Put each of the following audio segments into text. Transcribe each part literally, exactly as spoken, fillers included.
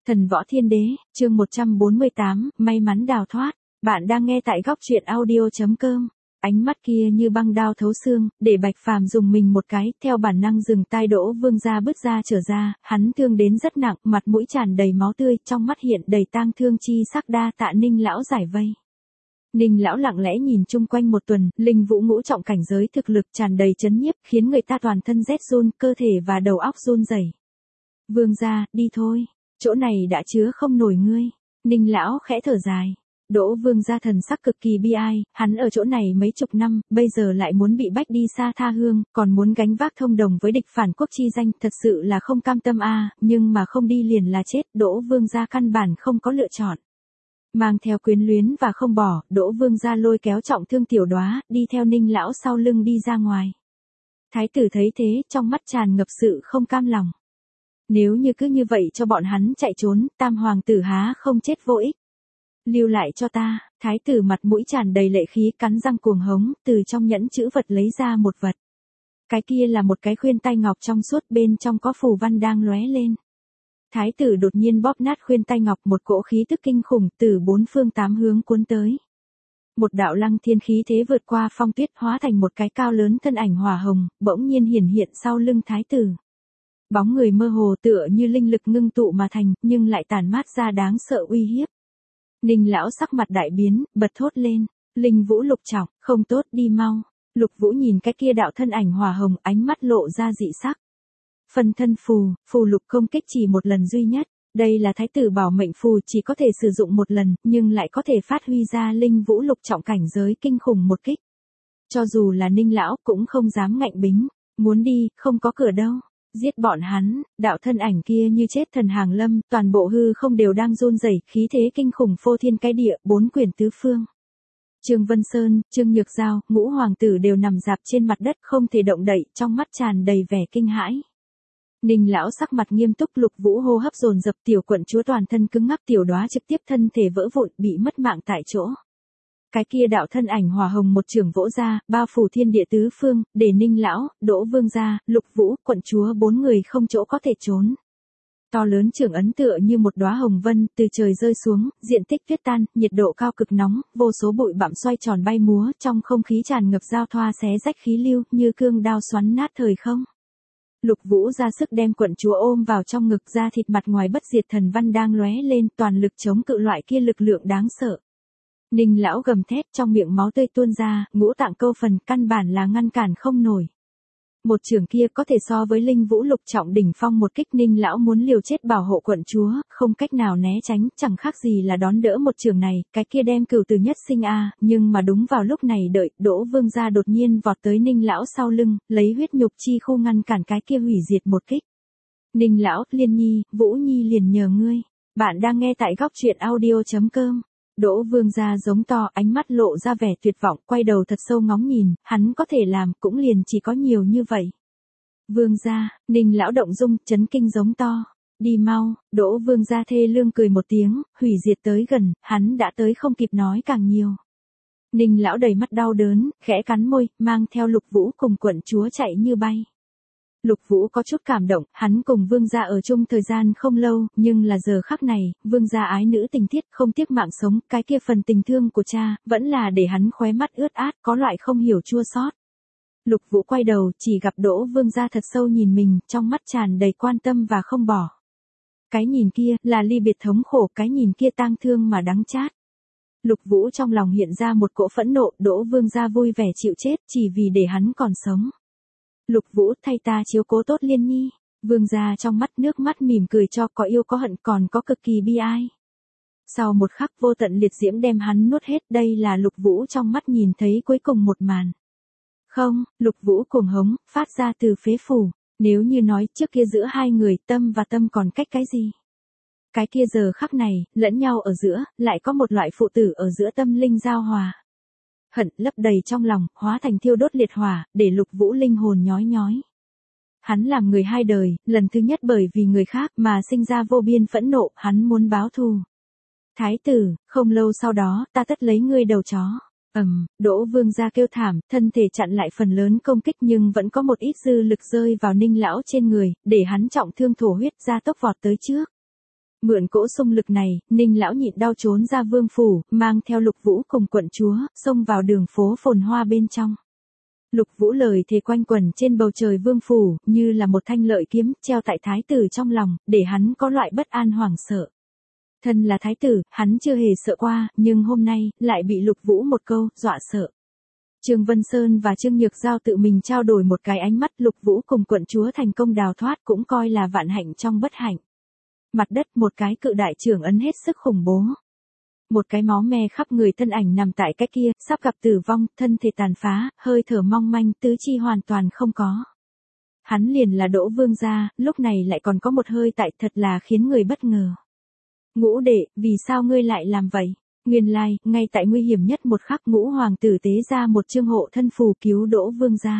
Thần Võ Thiên Đế, chương một trăm bốn mươi tám, may mắn đào thoát. Bạn đang nghe tại góc truyện audio chấm com. Ánh mắt kia như băng đao thấu xương, để Bạch Phàm dùng mình một cái, theo bản năng dừng tai. Đỗ Vương gia bứt ra trở ra, hắn thương đến rất nặng, mặt mũi tràn đầy máu tươi, trong mắt hiện đầy tang thương chi sắc. Đa tạ Ninh lão giải vây. Ninh lão lặng lẽ nhìn chung quanh một tuần, linh vũ ngũ trọng cảnh giới thực lực tràn đầy chấn nhiếp, khiến người ta toàn thân rét run, cơ thể và đầu óc run rẩy. Vương gia, đi thôi. Chỗ này đã chứa không nổi ngươi. Ninh lão khẽ thở dài. Đỗ Vương gia thần sắc cực kỳ bi ai, hắn ở chỗ này mấy chục năm, bây giờ lại muốn bị bách đi xa tha hương, còn muốn gánh vác thông đồng với địch phản quốc chi danh, thật sự là không cam tâm a, nhưng mà không đi liền là chết, Đỗ Vương gia căn bản không có lựa chọn. Mang theo quyến luyến và không bỏ, Đỗ Vương gia lôi kéo trọng thương Tiểu Đóa, đi theo Ninh lão sau lưng đi ra ngoài. Thái tử thấy thế, trong mắt tràn ngập sự không cam lòng. Nếu như cứ như vậy cho bọn hắn chạy trốn, tam hoàng tử há không chết vô ích. Lưu lại cho ta. Thái tử mặt mũi tràn đầy lệ khí, cắn răng cuồng hống, từ trong nhẫn chữ vật lấy ra một vật. Cái kia là một cái khuyên tay ngọc trong suốt, bên trong có phù văn đang lóe lên. Thái tử đột nhiên bóp nát khuyên tay ngọc, một cỗ khí tức kinh khủng từ bốn phương tám hướng cuốn tới. Một đạo lăng thiên khí thế vượt qua phong tuyết, hóa thành một cái cao lớn thân ảnh hỏa hồng, bỗng nhiên hiển hiện sau lưng thái tử. Bóng người mơ hồ tựa như linh lực ngưng tụ mà thành, nhưng lại tản mát ra đáng sợ uy hiếp. Ninh lão sắc mặt đại biến, bật thốt lên, linh vũ lục trọng, không tốt, đi mau. Lục vũ nhìn cái kia đạo thân ảnh hỏa hồng, ánh mắt lộ ra dị sắc. Phân thân phù, phù lục công kích chỉ một lần duy nhất, đây là thái tử bảo mệnh phù, chỉ có thể sử dụng một lần, nhưng lại có thể phát huy ra linh vũ lục trọng cảnh giới kinh khủng một kích. Cho dù là Ninh lão cũng không dám ngạnh bính, muốn đi, không có cửa đâu. Giết bọn hắn. Đạo thân ảnh kia như chết thần hàng lâm, toàn bộ hư không đều đang run rẩy, khí thế kinh khủng phô thiên cái địa, bốn quyền tứ phương. Trương Vân Sơn, Trương Nhược Giao, ngũ hoàng tử đều nằm rạp trên mặt đất không thể động đậy, trong mắt tràn đầy vẻ kinh hãi. Ninh lão sắc mặt nghiêm túc, Lục Vũ hô hấp dồn dập, tiểu quận chúa toàn thân cứng ngắc, Tiểu Đóa trực tiếp thân thể vỡ vụn, bị mất mạng tại chỗ. Cái kia đạo thân ảnh hỏa hồng một trường vỗ ra, bao phủ thiên địa tứ phương, để Ninh lão, Đỗ Vương gia, Lục Vũ, quận chúa bốn người không chỗ có thể trốn. To lớn trường ấn tựa như một đóa hồng vân, từ trời rơi xuống, diện tích tuyết tan, nhiệt độ cao cực nóng, vô số bụi bặm xoay tròn bay múa, trong không khí tràn ngập giao thoa xé rách khí lưu, như cương đao xoắn nát thời không. Lục Vũ ra sức đem quận chúa ôm vào trong ngực, da thịt mặt ngoài bất diệt thần văn đang lóe lên, toàn lực chống cự loại kia lực lượng đáng sợ. Ninh lão gầm thét, trong miệng máu tươi tuôn ra, ngũ tạng câu phần, căn bản là ngăn cản không nổi. Một trường kia có thể so với linh vũ lục trọng đỉnh phong, một kích Ninh lão muốn liều chết bảo hộ quận chúa, không cách nào né tránh, chẳng khác gì là đón đỡ một trường này, cái kia đem cửu tử nhất sinh a, nhưng mà đúng vào lúc này đợi, Đỗ Vương gia đột nhiên vọt tới Ninh lão sau lưng, lấy huyết nhục chi khu ngăn cản cái kia hủy diệt một kích. Ninh lão, Liên Nhi, Vũ Nhi liền nhờ ngươi. Bạn đang nghe tại góc truyện audio chấm com. Đỗ Vương gia giống to, ánh mắt lộ ra vẻ tuyệt vọng, quay đầu thật sâu ngóng nhìn, hắn có thể làm, cũng liền chỉ có nhiều như vậy. Vương gia, Ninh lão động dung, chấn kinh giống to. Đi mau. Đỗ Vương gia thê lương cười một tiếng, hủy diệt tới gần, hắn đã tới không kịp nói càng nhiều. Ninh lão đầy mắt đau đớn, khẽ cắn môi, mang theo Lục Vũ cùng quận chúa chạy như bay. Lục Vũ có chút cảm động, hắn cùng Vương gia ở chung thời gian không lâu, nhưng là giờ khắc này, Vương gia ái nữ tình thiết, không tiếc mạng sống, cái kia phần tình thương của cha, vẫn là để hắn khóe mắt ướt át, có loại không hiểu chua xót. Lục Vũ quay đầu, chỉ gặp Đỗ Vương gia thật sâu nhìn mình, trong mắt tràn đầy quan tâm và không bỏ. Cái nhìn kia, là ly biệt thống khổ, cái nhìn kia tang thương mà đắng chát. Lục Vũ trong lòng hiện ra một cỗ phẫn nộ, Đỗ Vương gia vui vẻ chịu chết, chỉ vì để hắn còn sống. Lục Vũ, thay ta chiếu cố tốt Liên Nhi. Vương gia trong mắt nước mắt mỉm cười cho, có yêu có hận, còn có cực kỳ bi ai. Sau một khắc, vô tận liệt diễm đem hắn nuốt hết, đây là Lục Vũ trong mắt nhìn thấy cuối cùng một màn. Không, Lục Vũ cuồng hống, phát ra từ phế phủ. Nếu như nói trước kia giữa hai người, tâm và tâm còn cách cái gì? Cái kia giờ khắc này, lẫn nhau ở giữa, lại có một loại phụ tử ở giữa tâm linh giao hòa. Hận lấp đầy trong lòng, hóa thành thiêu đốt liệt hỏa, để Lục Vũ linh hồn nhói nhói. Hắn làm người hai đời, lần thứ nhất bởi vì người khác mà sinh ra vô biên phẫn nộ, hắn muốn báo thù. Thái tử, không lâu sau đó, ta tất lấy ngươi đầu chó. Ầm, Đỗ Vương gia kêu thảm, thân thể chặn lại phần lớn công kích, nhưng vẫn có một ít dư lực rơi vào Ninh lão trên người, để hắn trọng thương thổ huyết, ra tốc vọt tới trước. Mượn cỗ xung lực này, Ninh lão nhịn đau trốn ra vương phủ, mang theo Lục Vũ cùng quận chúa, xông vào đường phố phồn hoa bên trong. Lục Vũ lời thề quanh quẩn trên bầu trời vương phủ, như là một thanh lợi kiếm, treo tại thái tử trong lòng, để hắn có loại bất an hoảng sợ. Thân là thái tử, hắn chưa hề sợ qua, nhưng hôm nay, lại bị Lục Vũ một câu, dọa sợ. Trương Vân Sơn và Trương Nhược Giao tự mình trao đổi một cái ánh mắt, Lục Vũ cùng quận chúa thành công đào thoát cũng coi là vạn hạnh trong bất hạnh. Mặt đất một cái cự đại trưởng ấn hết sức khủng bố. Một cái máu me khắp người thân ảnh nằm tại cái kia, sắp gặp tử vong, thân thể tàn phá, hơi thở mong manh, tứ chi hoàn toàn không có. Hắn liền là Đỗ Vương gia, lúc này lại còn có một hơi tại, thật là khiến người bất ngờ. Ngũ đệ, vì sao ngươi lại làm vậy? Nguyên lai, ngay tại nguy hiểm nhất một khắc, Ngũ hoàng tử tế ra một chương hộ thân phù cứu Đỗ Vương gia.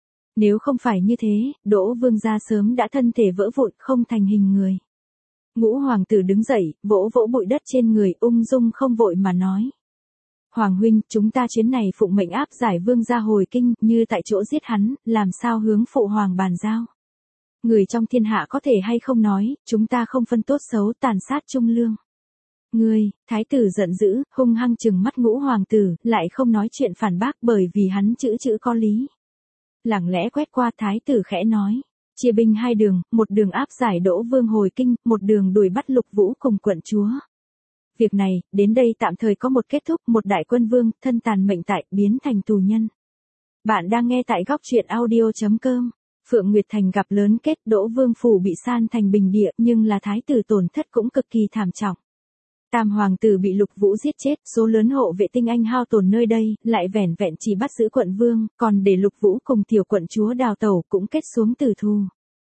Nếu không phải như thế, Đỗ Vương gia sớm đã thân thể vỡ vụn, không thành hình người. Ngũ hoàng tử đứng dậy, vỗ vỗ bụi đất trên người, ung dung không vội mà nói. Hoàng huynh, chúng ta chuyến này phụng mệnh áp giải vương gia hồi kinh, như tại chỗ giết hắn, làm sao hướng phụ hoàng bàn giao. Người trong thiên hạ có thể hay không nói, chúng ta không phân tốt xấu, tàn sát trung lương. Ngươi, thái tử giận dữ, hung hăng trừng mắt Ngũ hoàng tử, lại không nói chuyện phản bác bởi vì hắn chữ chữ có lý. Lặng lẽ quét qua, thái tử khẽ nói. Chia binh hai đường, một đường áp giải Đỗ Vương hồi kinh, một đường đuổi bắt Lục Vũ cùng quận chúa. Việc này, đến đây tạm thời có một kết thúc, một đại quân vương, thân tàn mệnh tại, biến thành tù nhân. Bạn đang nghe tại góc truyện audio chấm com. Phượng Nguyệt Thành gặp lớn kết, Đỗ Vương phủ bị san thành bình địa, nhưng là thái tử tổn thất cũng cực kỳ thảm trọng. Tam hoàng tử bị Lục Vũ giết chết, số lớn hộ vệ tinh anh hao tổn nơi đây, lại vẻn vẹn chỉ bắt giữ quận vương, còn để Lục Vũ cùng tiểu quận chúa đào tẩu cũng kết xuống tử thù.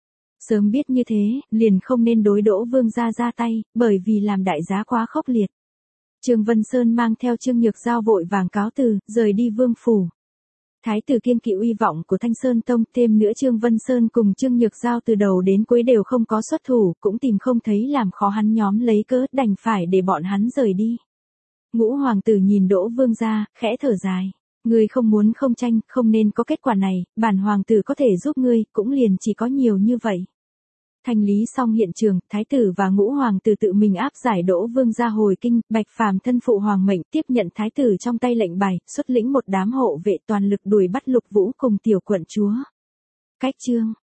Sớm biết như thế, liền không nên đối Đỗ Vương gia ra tay, bởi vì làm đại giá quá khốc liệt. Trương Vân Sơn mang theo Trương Nhược Giao vội vàng cáo từ, rời đi vương phủ. Thái tử kiêng kỵ uy vọng của Thanh Sơn Tông, thêm nữa Trương Vân Sơn cùng Trương Nhược Giao từ đầu đến cuối đều không có xuất thủ, cũng tìm không thấy làm khó hắn nhóm lấy cớ, đành phải để bọn hắn rời đi. Ngũ hoàng tử nhìn Đỗ Vương gia, khẽ thở dài. Ngươi không muốn không tranh, không nên có kết quả này, bản hoàng tử có thể giúp ngươi, cũng liền chỉ có nhiều như vậy. Thanh lý xong hiện trường, thái tử và Ngũ hoàng tử tự mình áp giải Đỗ Vương gia hồi kinh, Bạch Phàm thân phụ hoàng mệnh tiếp nhận thái tử trong tay lệnh bài, xuất lĩnh một đám hộ vệ toàn lực đuổi bắt Lục Vũ cùng tiểu quận chúa. Cách chương